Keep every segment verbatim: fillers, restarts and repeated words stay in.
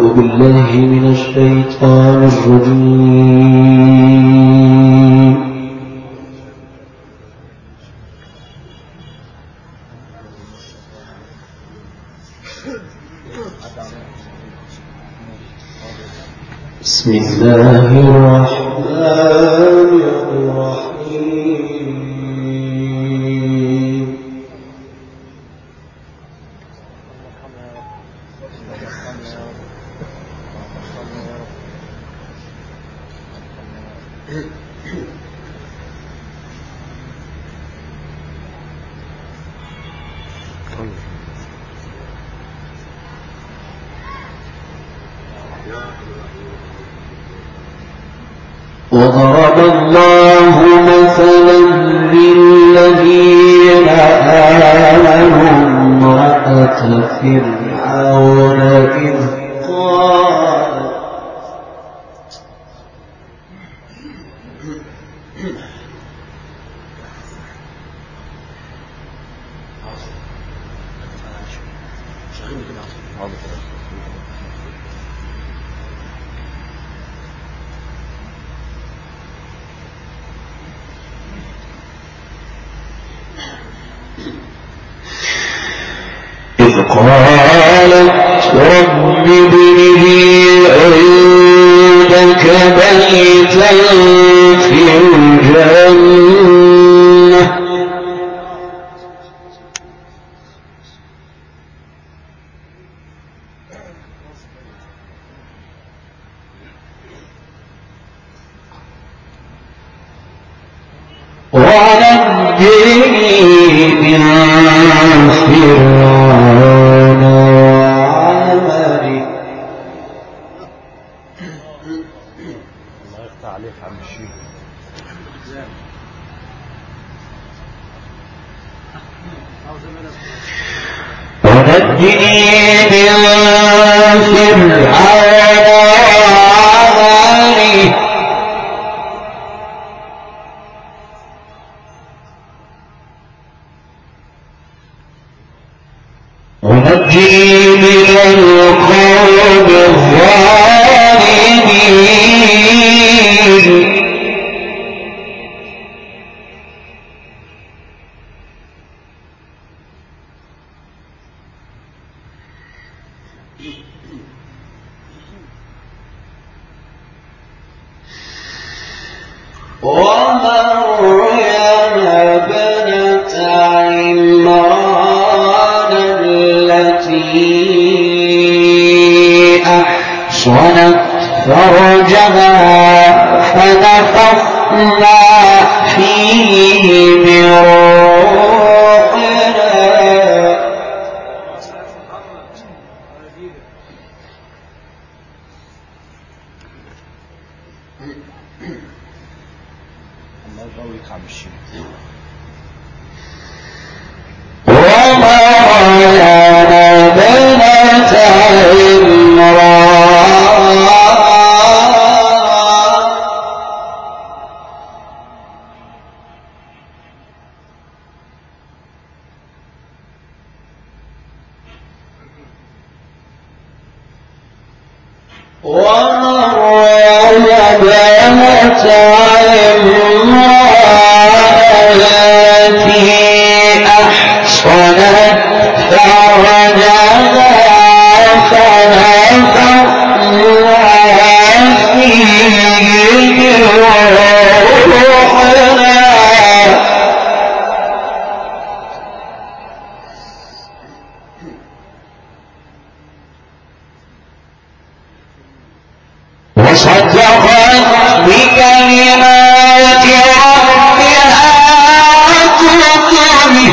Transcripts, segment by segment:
بالله من الشيطان الرجيم. بسم الله الرحمن الرحيم. وضرب الله مثلا للذين آمنوا امرأة فرعون إذ قالت قالت رب ابن لي عندك بيتا في الجنة ونجني من فرعون وعمله. الله يفتح عليك عم الشيخ. ونجني من فرعون وعمله ونجني من القوم الظالمين. ومريم ابنة عمران التي أحصنت فرجها فنفخنا فيه من روحنا ومريم ابنة عمران التي أحصنت فرجها فنفخنا فيه من روحنا وصدقت بكلمات ربها وكتبه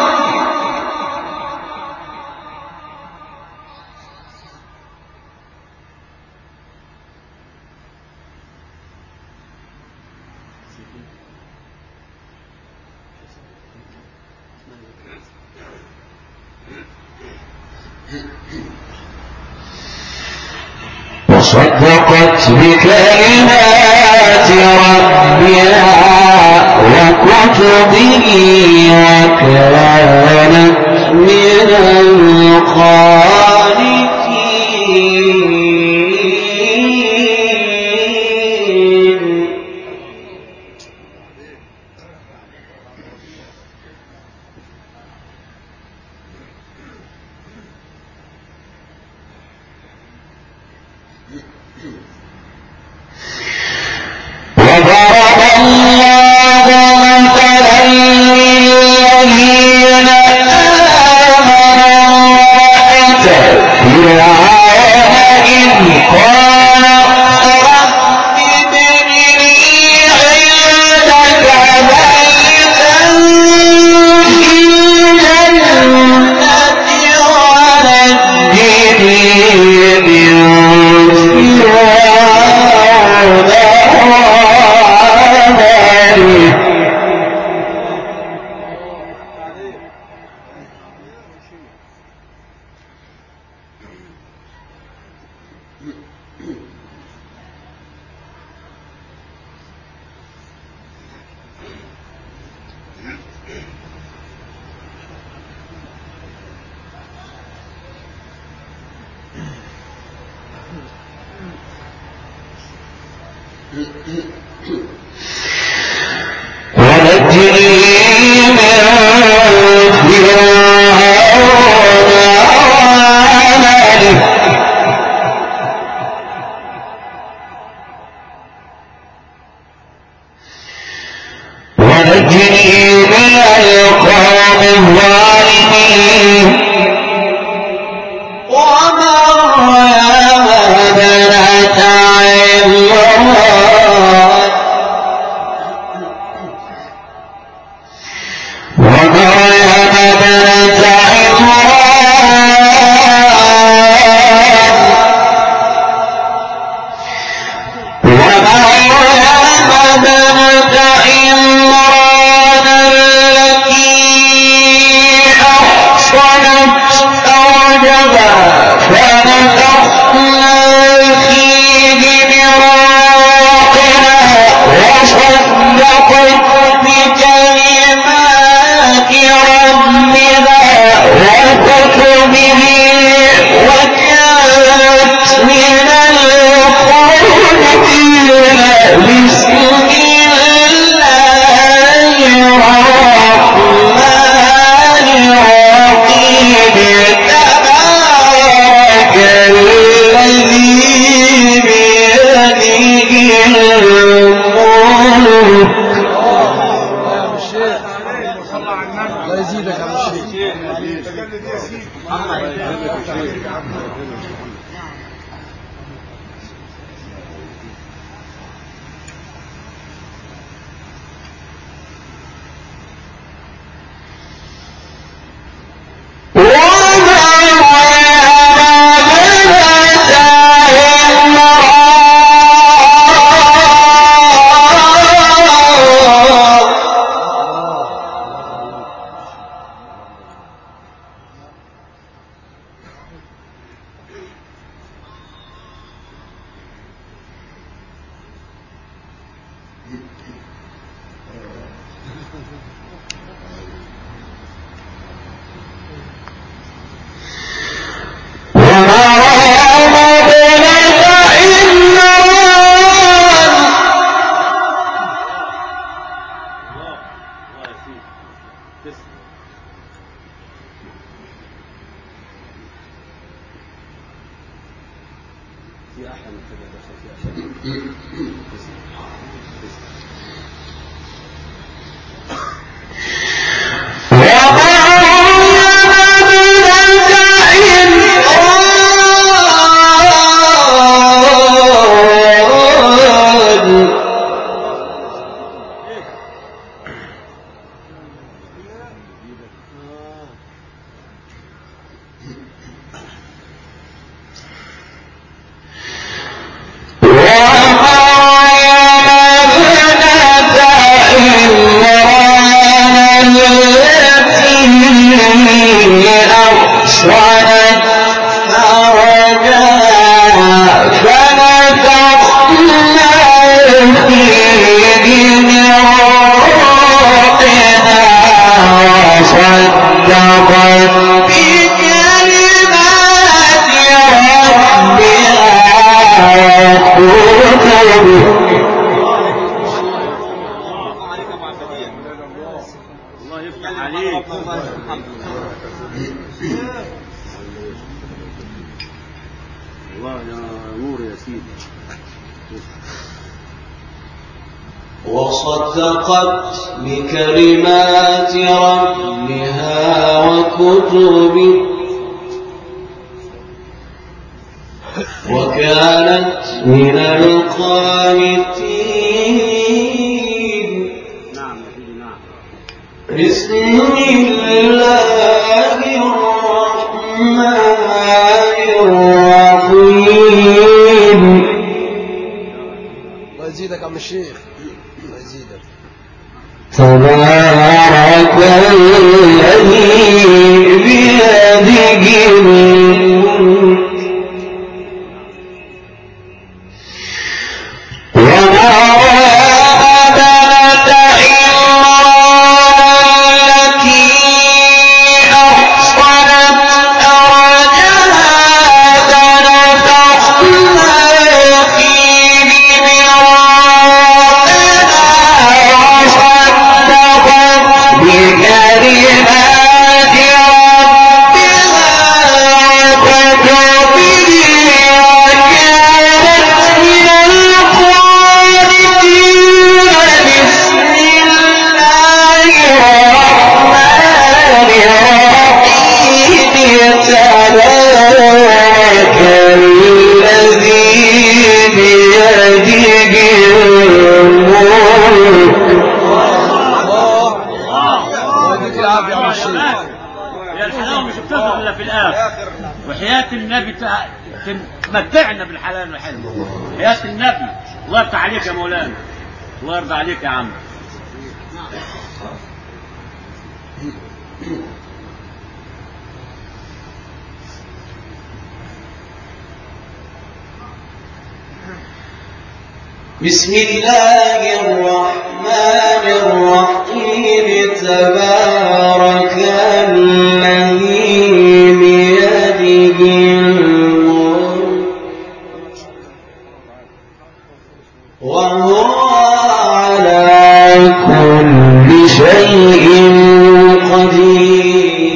وصدقت بكلمات ربها وكتبه وكانت من القانتين. وصدقت بكلمات ربها وكتبه وكانت من القانتين. بسم الله الرحمن الرحيم. الله يزيدك يا عم الشيخ، الله يزيدك. تبارك الذي بيده الملك وما يا الحلاوة مش بتظهر إلا في الآخر. وحياة النبي تمتعنا بالحلال والحلو. حياة النبي. الله يرضى عليك يا مولانا. الله يرضى عليك يا عم. بسم الله الرحمن الرحيم تبارك الذي بيده الملك وهو على كل شيء قدير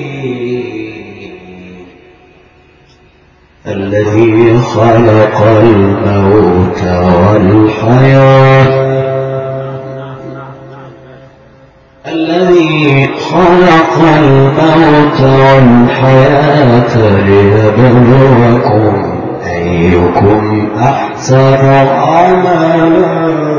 الذي خلق الموت والحياة الذي خلق الموت والحياة ليبلوكم أيكم أحسن عملا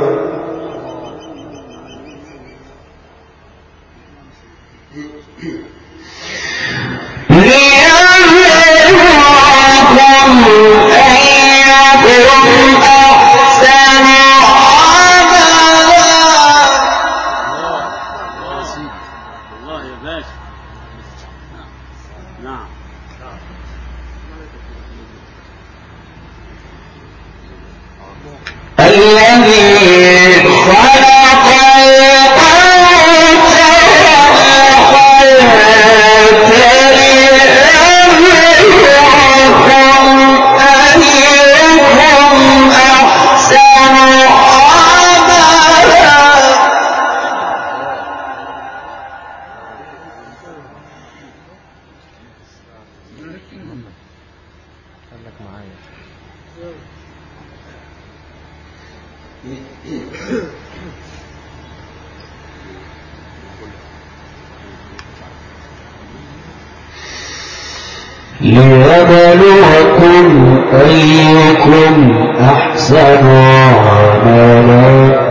ليبلوكم أيكم أحسن عملا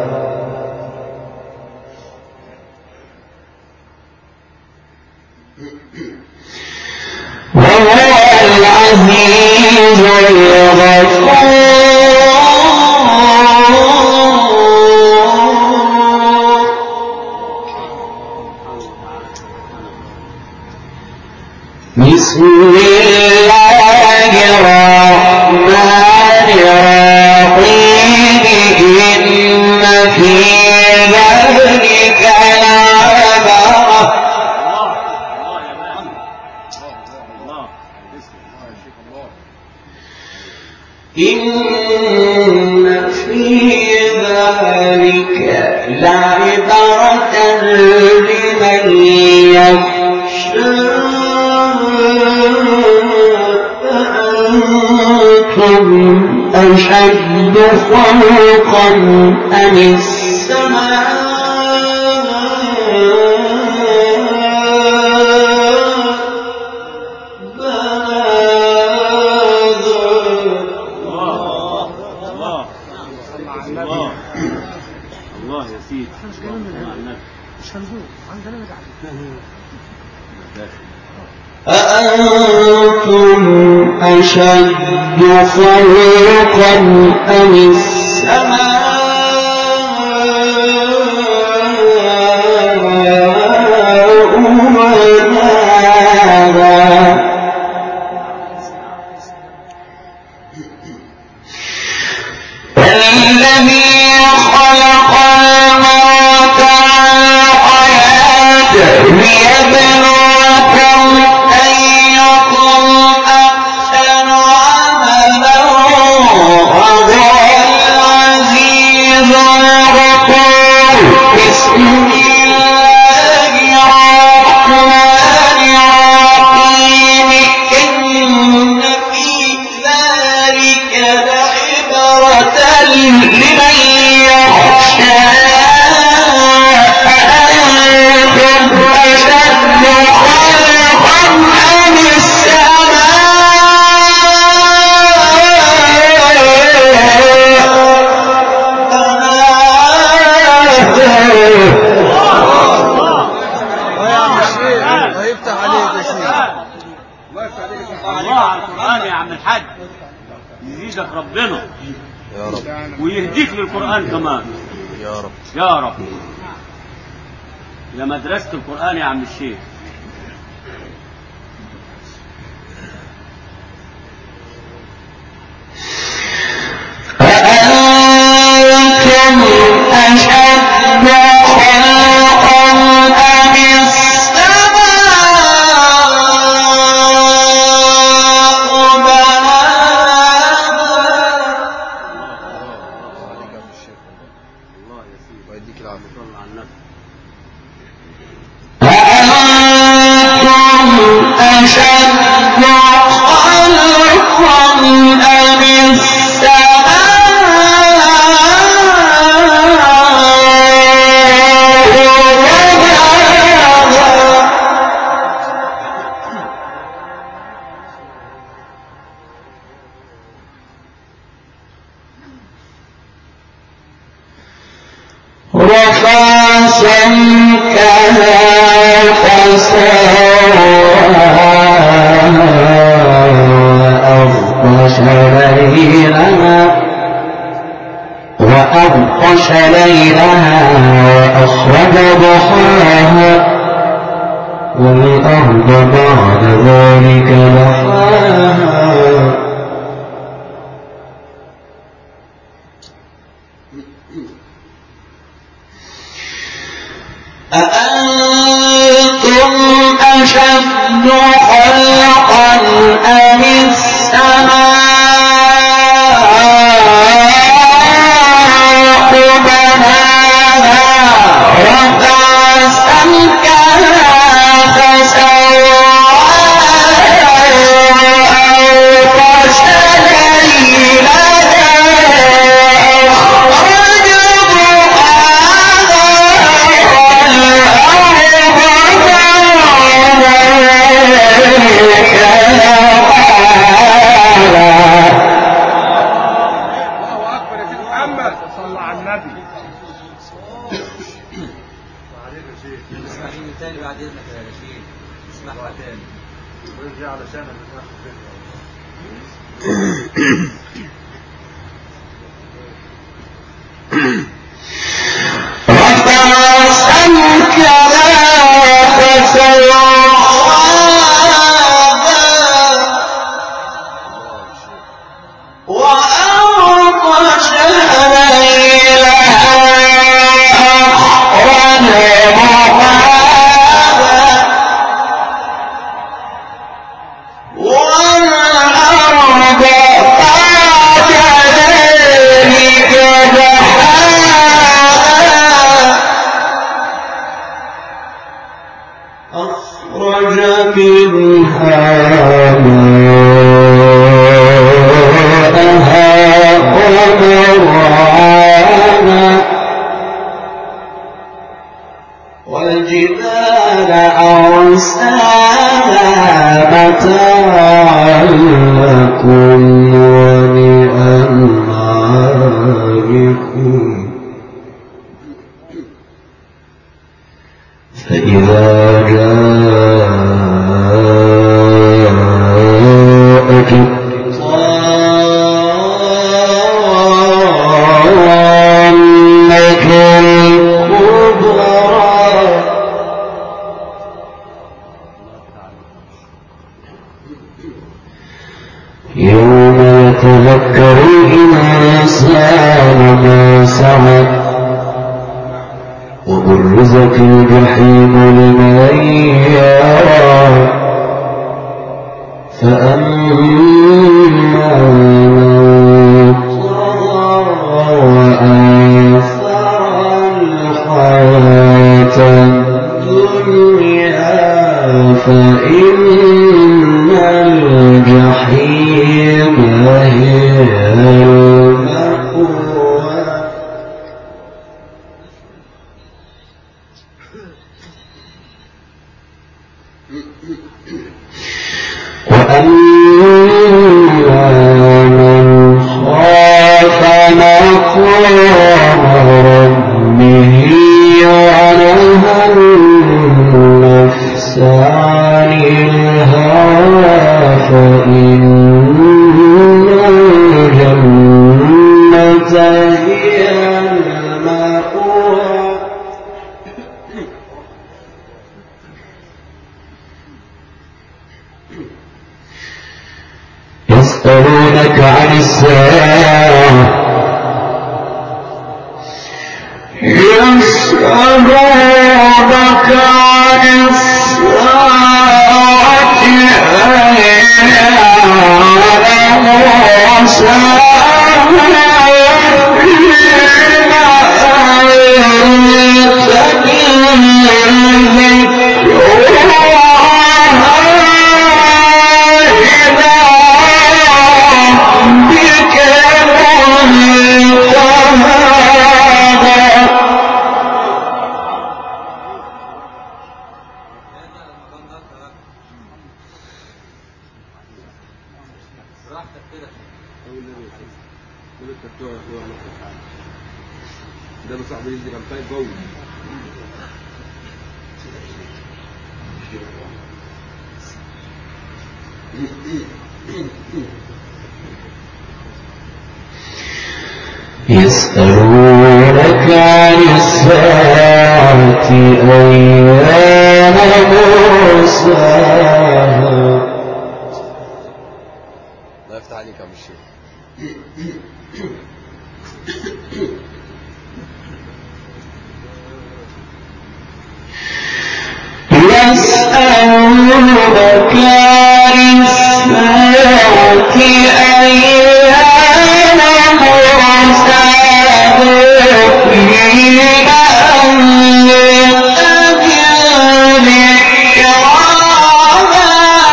وهو العزيز الغفور بسم الله الرحمن الرحيم إن في ذلك لعبرة إن في ذلك لعبرة لمن يخشى أأنتم أشد خلقا أم السماء الله يا سيدي مش هنزور عندنا أأنتم أشد خلقا أم السماء بناها الذي خلق الموت والحياة ليبلوكم أيكم أحسن عملا وهو العزيز الغفور بسم الله الرحمن الرحيم إن في ذلك لعبرة لمن يخشى يهديك للقرآن كمان يا رب يا رب. يا مدرسة القرآن يا عم الشيخ. أأنتم أشد خلقا أم السماء بناها أأنتم أشد خلقا أم رفع سمكها فسواها وأغطش ليلها وأغطش ليلها وأخرج ضحاها والأرض بعد ذلك دحاها أأنتم أشد خلقا أم السماء بناها رفع سمكها فسواها وأغطش ليلها أخرج صلى على النبي. اسمعيني تاني بعد اذنك يا رشيد. اسمعوا تاني ورجع علشان رفع سمكها فسواها وأغطش ليلها أخرج ضحاها والأرض بعد ذلك دحاها أخرج منها ماءها ومرعاها والجبال أرساها متاعا لكم ولأنعامكم فإذا جاءت الطامة الكبرى يوم يتذكر الإنسان ما سعى وبرزت الجحيم لمن يرى فأما من طغى وآثر الحياة الدنيا فإن الجحيم هي المأوى وأما يسألونك عن الساعة يسألونك عن الساعة أيان ده صاحبي اللي كان فايت جوه يسألونك عن الساعة أيان مرساها. الله يفتح عليك يا ابو الشيخ. يسألونك عن الساعة أيان مرساها قيل أنذر ذكراها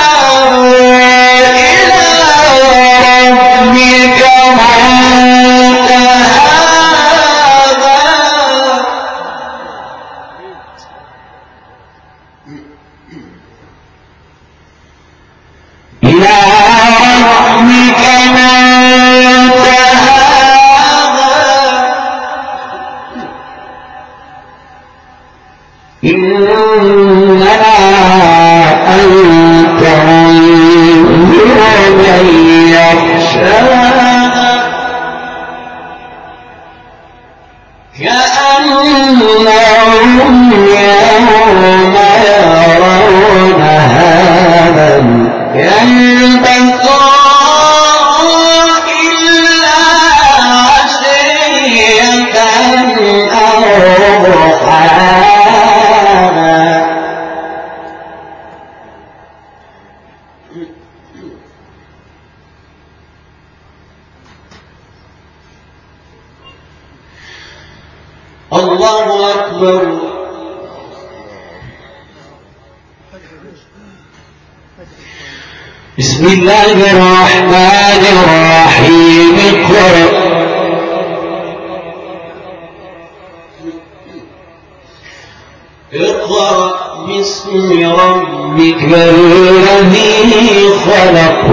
إلى ربك منتهاها. إلى ربك منتهاها. إنما أنت منذر من يخشاها كأنهم يوم يرونها لم يلبثوا إلا عشية أو ضحاها. الله أكبر. بسم الله الرحمن الرحيم. اقرأ اقرأ باسم ربك الذي خلق.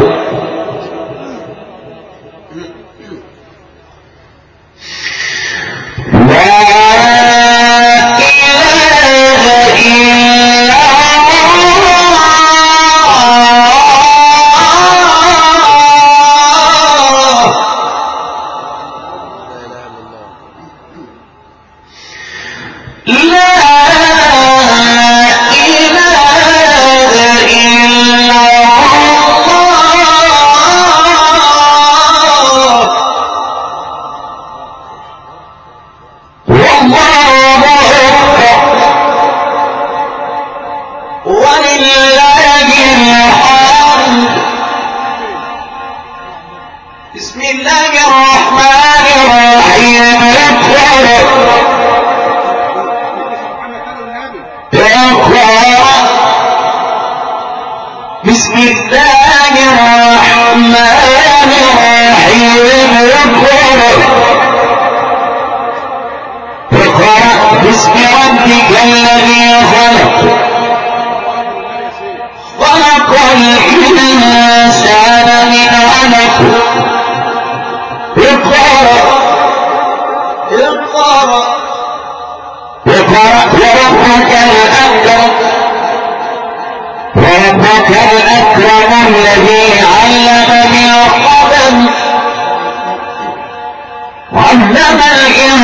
بسم الله الرحمن الرحيم. اقرأ اقرأ بسم الله الرحمن الرحيم. اقرأ اقرأ باسم ربك الذي خلق. خلق الإنسان من علق. اقرأ اقرأ اقرأ وربك الأكرم وربك الأكرم الذي علم بالقلم علم الإنسان